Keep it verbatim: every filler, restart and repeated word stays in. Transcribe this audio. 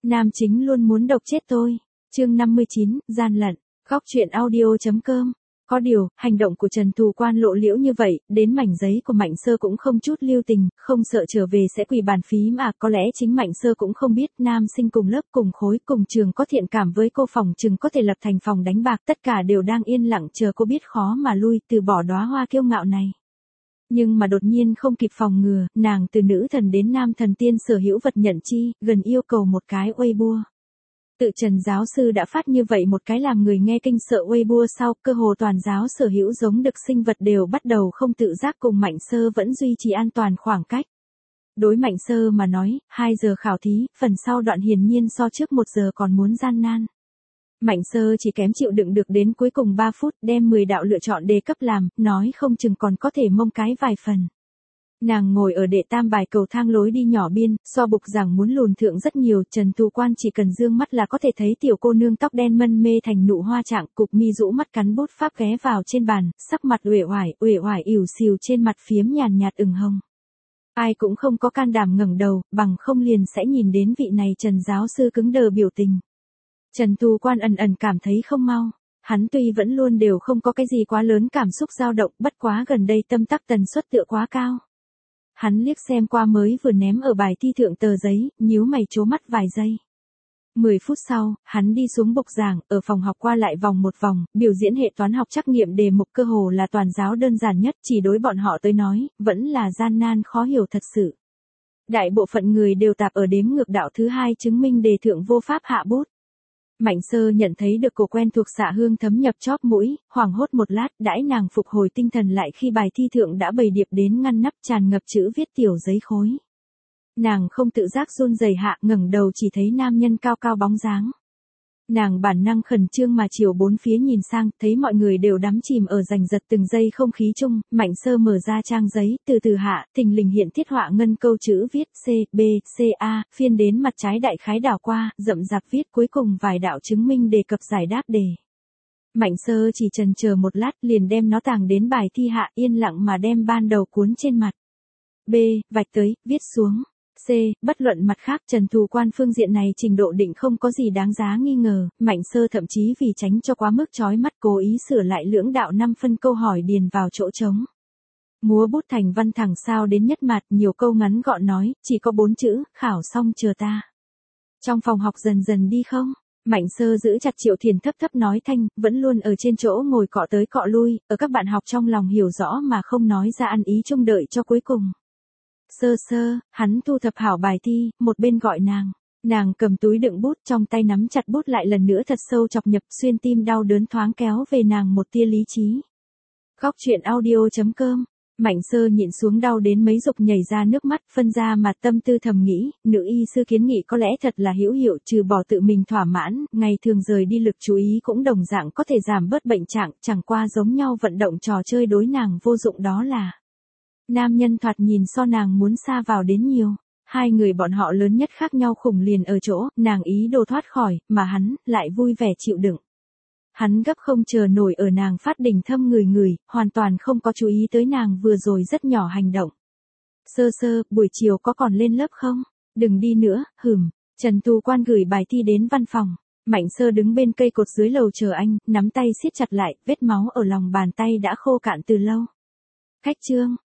Nam chính luôn muốn độc chết tôi. Chương năm mươi chín, gian lận. Góc truyện audio.com. Có điều, hành động của Trần Thù Quan lộ liễu như vậy, đến mảnh giấy của Mạnh Sơ cũng không chút lưu tình, không sợ trở về sẽ quỳ bàn phí mà, có lẽ chính Mạnh Sơ cũng không biết, nam sinh cùng lớp cùng khối cùng trường có thiện cảm với cô, phòng chừng có thể lập thành phòng đánh bạc, tất cả đều đang yên lặng chờ cô biết khó mà lui, từ bỏ đóa hoa kiêu ngạo này. Nhưng mà đột nhiên không kịp phòng ngừa, nàng từ nữ thần đến nam thần tiên sở hữu vật nhận chi, gần yêu cầu một cái Weibo. Tự Trần giáo sư đã phát như vậy một cái làm người nghe kinh sợ Weibo sau, cơ hồ toàn giáo sở hữu giống được sinh vật đều bắt đầu không tự giác cùng Mạnh Sơ vẫn duy trì an toàn khoảng cách. Đối Mạnh Sơ mà nói, hai giờ khảo thí, phần sau đoạn hiển nhiên so trước một giờ còn muốn gian nan. Mạnh Sơ chỉ kém chịu đựng được đến cuối cùng ba phút, đem mười đạo lựa chọn đề cấp làm, nói không chừng còn có thể mông cái vài phần. Nàng ngồi ở đệ tam bài cầu thang lối đi nhỏ biên, so bục giảng muốn lùn thượng rất nhiều, Trần Thù Quan chỉ cần dương mắt là có thể thấy tiểu cô nương tóc đen mân mê thành nụ hoa trạng, cục mi rũ mắt cắn bút pháp ghé vào trên bàn, sắc mặt uể oải, uể oải ỉu xìu trên mặt phiếm nhàn nhạt ửng hồng. Ai cũng không có can đảm ngẩng đầu, bằng không liền sẽ nhìn đến vị này Trần giáo sư cứng đờ biểu tình. Trần Thù Quan ẩn ẩn cảm thấy không mau. Hắn tuy vẫn luôn đều không có cái gì quá lớn cảm xúc dao động, bất quá gần đây tâm tắc tần suất tựa quá cao. Hắn liếc xem qua mới vừa ném ở bài thi thượng tờ giấy, nhíu mày chố mắt vài giây. Mười phút sau, hắn đi xuống bục giảng, ở phòng học qua lại vòng một vòng, biểu diễn hệ toán học trắc nghiệm đề mục cơ hồ là toàn giáo đơn giản nhất, chỉ đối bọn họ tới nói, vẫn là gian nan khó hiểu thật sự. Đại bộ phận người đều tạp ở đếm ngược đạo thứ hai chứng minh đề thượng vô pháp hạ bút. Mạnh Sơ nhận thấy được cổ quen thuộc xạ hương thấm nhập chóp mũi, hoảng hốt một lát, đãi nàng phục hồi tinh thần lại khi bài thi thượng đã bày điệp đến ngăn nắp tràn ngập chữ viết tiểu giấy khối. Nàng không tự giác run rẩy hạ, ngẩng đầu chỉ thấy nam nhân cao cao bóng dáng. Nàng bản năng khẩn trương mà chiều bốn phía nhìn sang, thấy mọi người đều đắm chìm ở giành giật từng giây không khí chung, Mạnh Sơ mở ra trang giấy, từ từ hạ, thình lình hiện thiết họa ngân câu chữ viết C, B, C, A, phiên đến mặt trái đại khái đảo qua, rậm rạp viết cuối cùng vài đạo chứng minh đề cập giải đáp đề. Mạnh Sơ chỉ chần chờ một lát liền đem nó tàng đến bài thi hạ, yên lặng mà đem ban đầu cuốn trên mặt. B, vạch tới, viết xuống. C, bất luận mặt khác Trần Thù Quan phương diện này trình độ định không có gì đáng giá nghi ngờ, Mạnh Sơ thậm chí vì tránh cho quá mức chói mắt cố ý sửa lại lưỡng đạo năm phân câu hỏi điền vào chỗ trống. Múa bút thành văn thẳng sao đến nhất mặt, nhiều câu ngắn gọn nói, chỉ có bốn chữ, khảo xong chờ ta. Trong phòng học dần dần đi không? Mạnh Sơ giữ chặt Triệu Thiền thấp thấp nói thanh, vẫn luôn ở trên chỗ ngồi cọ tới cọ lui, ở các bạn học trong lòng hiểu rõ mà không nói ra ăn ý chung đợi cho cuối cùng. Sơ sơ, hắn thu thập hảo bài thi, một bên gọi nàng. Nàng cầm túi đựng bút trong tay nắm chặt bút lại lần nữa thật sâu chọc nhập xuyên tim đau đớn thoáng kéo về nàng một tia lý trí. Góc truyện audio.com. Mạnh Sơ nhịn xuống đau đến mấy dục nhảy ra nước mắt, phân ra mà tâm tư thầm nghĩ, nữ y sư kiến nghị có lẽ thật là hữu hiệu, trừ bỏ tự mình thỏa mãn, ngày thường rời đi lực chú ý cũng đồng dạng có thể giảm bớt bệnh trạng, chẳng qua giống nhau vận động trò chơi đối nàng vô dụng đó là. Nam nhân thoạt nhìn so nàng muốn xa vào đến nhiều, hai người bọn họ lớn nhất khác nhau khủng liền ở chỗ, nàng ý đồ thoát khỏi, mà hắn, lại vui vẻ chịu đựng. Hắn gấp không chờ nổi ở nàng phát đỉnh thâm người người, hoàn toàn không có chú ý tới nàng vừa rồi rất nhỏ hành động. Sơ sơ, buổi chiều có còn lên lớp không? Đừng đi nữa, hừm. Trần Thù Quan gửi bài thi đến văn phòng. Mạnh Sơ đứng bên cây cột dưới lầu chờ anh, nắm tay siết chặt lại, vết máu ở lòng bàn tay đã khô cạn từ lâu. Cách chương.